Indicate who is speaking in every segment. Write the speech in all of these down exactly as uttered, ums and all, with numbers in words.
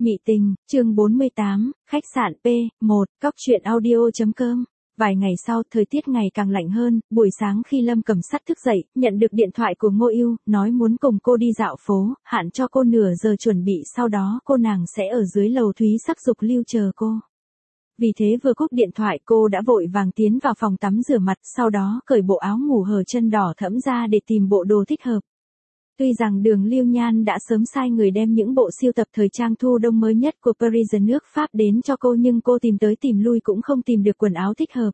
Speaker 1: Mị tình, chương bốn mươi tám, khách sạn P một, cóc truyện audio chấm com. Vài ngày sau, thời tiết ngày càng lạnh hơn, buổi sáng khi Lâm Cẩm Sắt thức dậy, nhận được điện thoại của Ngô Ưu, nói muốn cùng cô đi dạo phố, hạn cho cô nửa giờ chuẩn bị, sau đó cô nàng sẽ ở dưới lầu Thúy Sắc Dục Lưu chờ cô. Vì thế vừa cúp điện thoại cô đã vội vàng tiến vào phòng tắm rửa mặt, sau đó cởi bộ áo ngủ hở chân đỏ thẫm ra để tìm bộ đồ thích hợp. Tuy rằng Đường Lưu Nhan đã sớm sai người đem những bộ siêu tập thời trang thu đông mới nhất của Paris nước Pháp đến cho cô, nhưng cô tìm tới tìm lui cũng không tìm được quần áo thích hợp.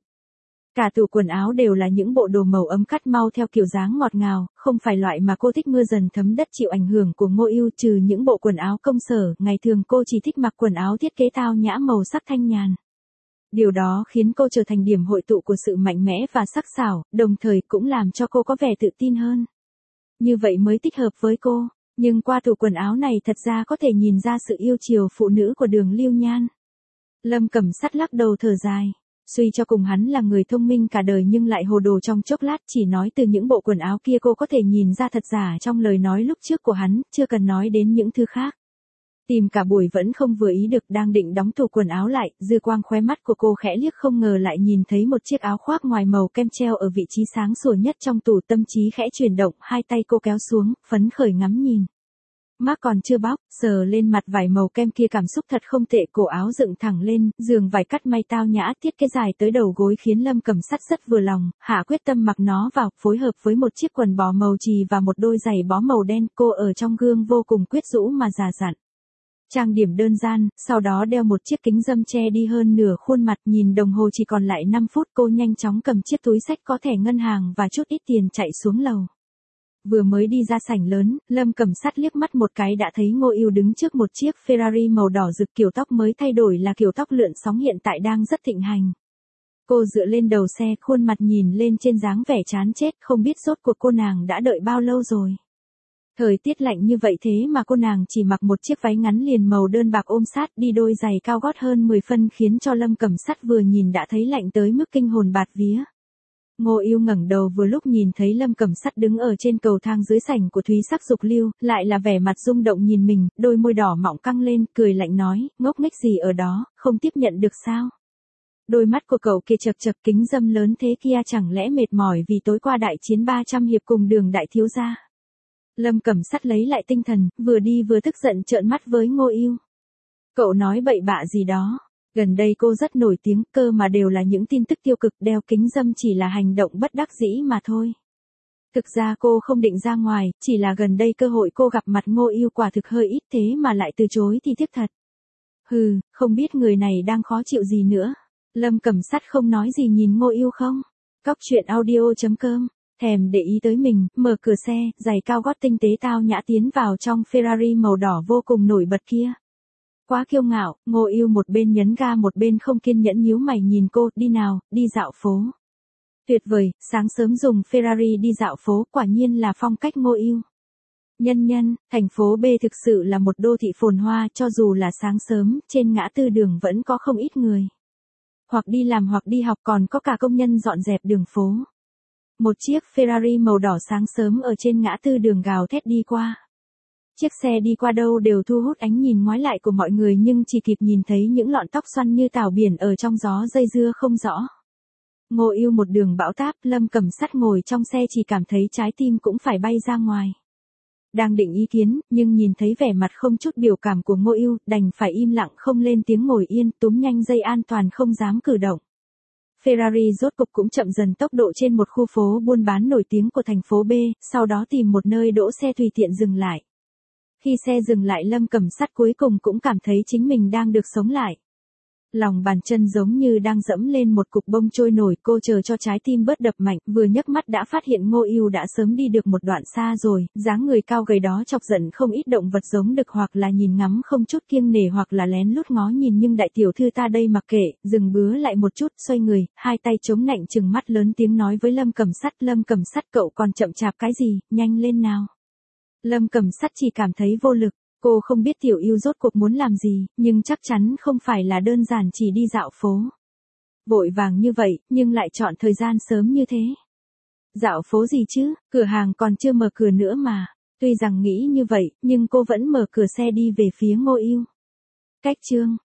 Speaker 1: Cả tủ quần áo đều là những bộ đồ màu ấm cắt mau theo kiểu dáng ngọt ngào, không phải loại mà cô thích, mưa dần thấm đất chịu ảnh hưởng của Ngô Ưu. Trừ những bộ quần áo công sở, ngày thường cô chỉ thích mặc quần áo thiết kế tao nhã màu sắc thanh nhàn. Điều đó khiến cô trở thành điểm hội tụ của sự mạnh mẽ và sắc sảo, đồng thời cũng làm cho cô có vẻ tự tin hơn. Như vậy mới thích hợp với cô, nhưng qua tủ quần áo này thật ra có thể nhìn ra sự yêu chiều phụ nữ của Đường Lưu Nhan. Lâm Cẩm Sắt lắc đầu thở dài, suy cho cùng hắn là người thông minh cả đời nhưng lại hồ đồ trong chốc lát, chỉ nói từ những bộ quần áo kia cô có thể nhìn ra thật giả trong lời nói lúc trước của hắn, chưa cần nói đến những thứ khác. Tìm cả buổi vẫn không vừa ý được, đang định đóng tủ quần áo lại, dư quang khóe mắt của cô khẽ liếc không ngờ lại nhìn thấy một chiếc áo khoác ngoài màu kem treo ở vị trí sáng sủa nhất trong tủ, tâm trí khẽ chuyển động, hai tay cô kéo xuống, phấn khởi ngắm nhìn. Mác còn chưa bóc, sờ lên mặt vải màu kem kia cảm xúc thật không tệ, cổ áo dựng thẳng lên, giường vải cắt may tao nhã, thiết kế dài tới đầu gối khiến Lâm Cẩm Sắt rất vừa lòng, hạ quyết tâm mặc nó vào, phối hợp với một chiếc quần bò màu chì và một đôi giày bó màu đen, cô ở trong gương vô cùng quyến rũ mà già dặn. Trang điểm đơn giản, sau đó đeo một chiếc kính râm che đi hơn nửa khuôn mặt, nhìn đồng hồ chỉ còn lại năm phút, cô nhanh chóng cầm chiếc túi xách có thẻ ngân hàng và chút ít tiền chạy xuống lầu. Vừa mới đi ra sảnh lớn, Lâm Cẩm Sắt liếc mắt một cái đã thấy Ngô Ưu đứng trước một chiếc Ferrari màu đỏ rực, kiểu tóc mới thay đổi là kiểu tóc lượn sóng hiện tại đang rất thịnh hành. Cô dựa lên đầu xe, khuôn mặt nhìn lên trên dáng vẻ chán chết, không biết rốt cuộc cô nàng đã đợi bao lâu rồi. Thời tiết lạnh như vậy thế mà cô nàng chỉ mặc một chiếc váy ngắn liền màu đơn bạc ôm sát, đi đôi giày cao gót hơn mười phân khiến cho Lâm Cẩm Sắt vừa nhìn đã thấy lạnh tới mức kinh hồn bạt vía. Ngô Ưu ngẩng đầu vừa lúc nhìn thấy Lâm Cẩm Sắt đứng ở trên cầu thang dưới sảnh của Thúy Sắc Dục Lưu, lại là vẻ mặt rung động nhìn mình, đôi môi đỏ mọng căng lên, cười lạnh nói, ngốc nghếch gì ở đó, không tiếp nhận được sao? Đôi mắt của cậu kia chật chật, kính râm lớn thế kia chẳng lẽ mệt mỏi vì tối qua đại chiến ba trăm hiệp cùng Đường đại thiếu gia? Lâm Cẩm Sắt lấy lại tinh thần, vừa đi vừa tức giận trợn mắt với Ngô Ưu. Cậu nói bậy bạ gì đó, gần đây cô rất nổi tiếng, cơ mà đều là những tin tức tiêu cực, đeo kính râm chỉ là hành động bất đắc dĩ mà thôi. Thực ra cô không định ra ngoài, chỉ là gần đây cơ hội cô gặp mặt Ngô Ưu quả thực hơi ít, thế mà lại từ chối thì tiếc thật. Hừ, không biết người này đang khó chịu gì nữa. Lâm Cẩm Sắt không nói gì nhìn Ngô Ưu không. Cóc truyện audio chấm com. Thèm để ý tới mình, mở cửa xe, giày cao gót tinh tế tao nhã tiến vào trong Ferrari màu đỏ vô cùng nổi bật kia. Quá kiêu ngạo, Ngô Ưu một bên nhấn ga một bên không kiên nhẫn nhíu mày nhìn cô, đi nào, đi dạo phố. Tuyệt vời, sáng sớm dùng Ferrari đi dạo phố, quả nhiên là phong cách Ngô Ưu. Nhân nhân, thành phố B thực sự là một đô thị phồn hoa, cho dù là sáng sớm, trên ngã tư đường vẫn có không ít người. Hoặc đi làm hoặc đi học, còn có cả công nhân dọn dẹp đường phố. Một chiếc Ferrari màu đỏ sáng sớm ở trên ngã tư đường gào thét đi qua. Chiếc xe đi qua đâu đều thu hút ánh nhìn ngoái lại của mọi người, nhưng chỉ kịp nhìn thấy những lọn tóc xoăn như tảo biển ở trong gió dây dưa không rõ. Ngô Ưu một đường bão táp, Lâm Cẩm Sắt ngồi trong xe chỉ cảm thấy trái tim cũng phải bay ra ngoài. Đang định ý kiến, nhưng nhìn thấy vẻ mặt không chút biểu cảm của Ngô Ưu, đành phải im lặng không lên tiếng, ngồi yên, túm nhanh dây an toàn không dám cử động. Ferrari rốt cục cũng chậm dần tốc độ trên một khu phố buôn bán nổi tiếng của thành phố B, sau đó tìm một nơi đỗ xe tùy tiện dừng lại. Khi xe dừng lại, Lâm Cẩm Sắt cuối cùng cũng cảm thấy chính mình đang được sống lại. Lòng bàn chân giống như đang dẫm lên một cục bông trôi nổi, cô chờ cho trái tim bớt đập mạnh, vừa nhấc mắt đã phát hiện Ngô Ưu đã sớm đi được một đoạn xa rồi, dáng người cao gầy đó chọc giận không ít động vật giống đực, hoặc là nhìn ngắm không chút kiêng nể hoặc là lén lút ngó nhìn, nhưng đại tiểu thư ta đây mặc kệ, dừng bứa lại một chút, xoay người, hai tay chống nạnh trừng mắt lớn tiếng nói với Lâm Cẩm Sắt, Lâm Cẩm Sắt cậu còn chậm chạp cái gì, nhanh lên nào. Lâm Cẩm Sắt chỉ cảm thấy vô lực. Cô không biết tiểu Ưu rốt cuộc muốn làm gì, nhưng chắc chắn không phải là đơn giản chỉ đi dạo phố. Vội vàng như vậy, nhưng lại chọn thời gian sớm như thế. Dạo phố gì chứ, cửa hàng còn chưa mở cửa nữa mà. Tuy rằng nghĩ như vậy, nhưng cô vẫn mở cửa xe đi về phía Ngô Ưu. Cách chương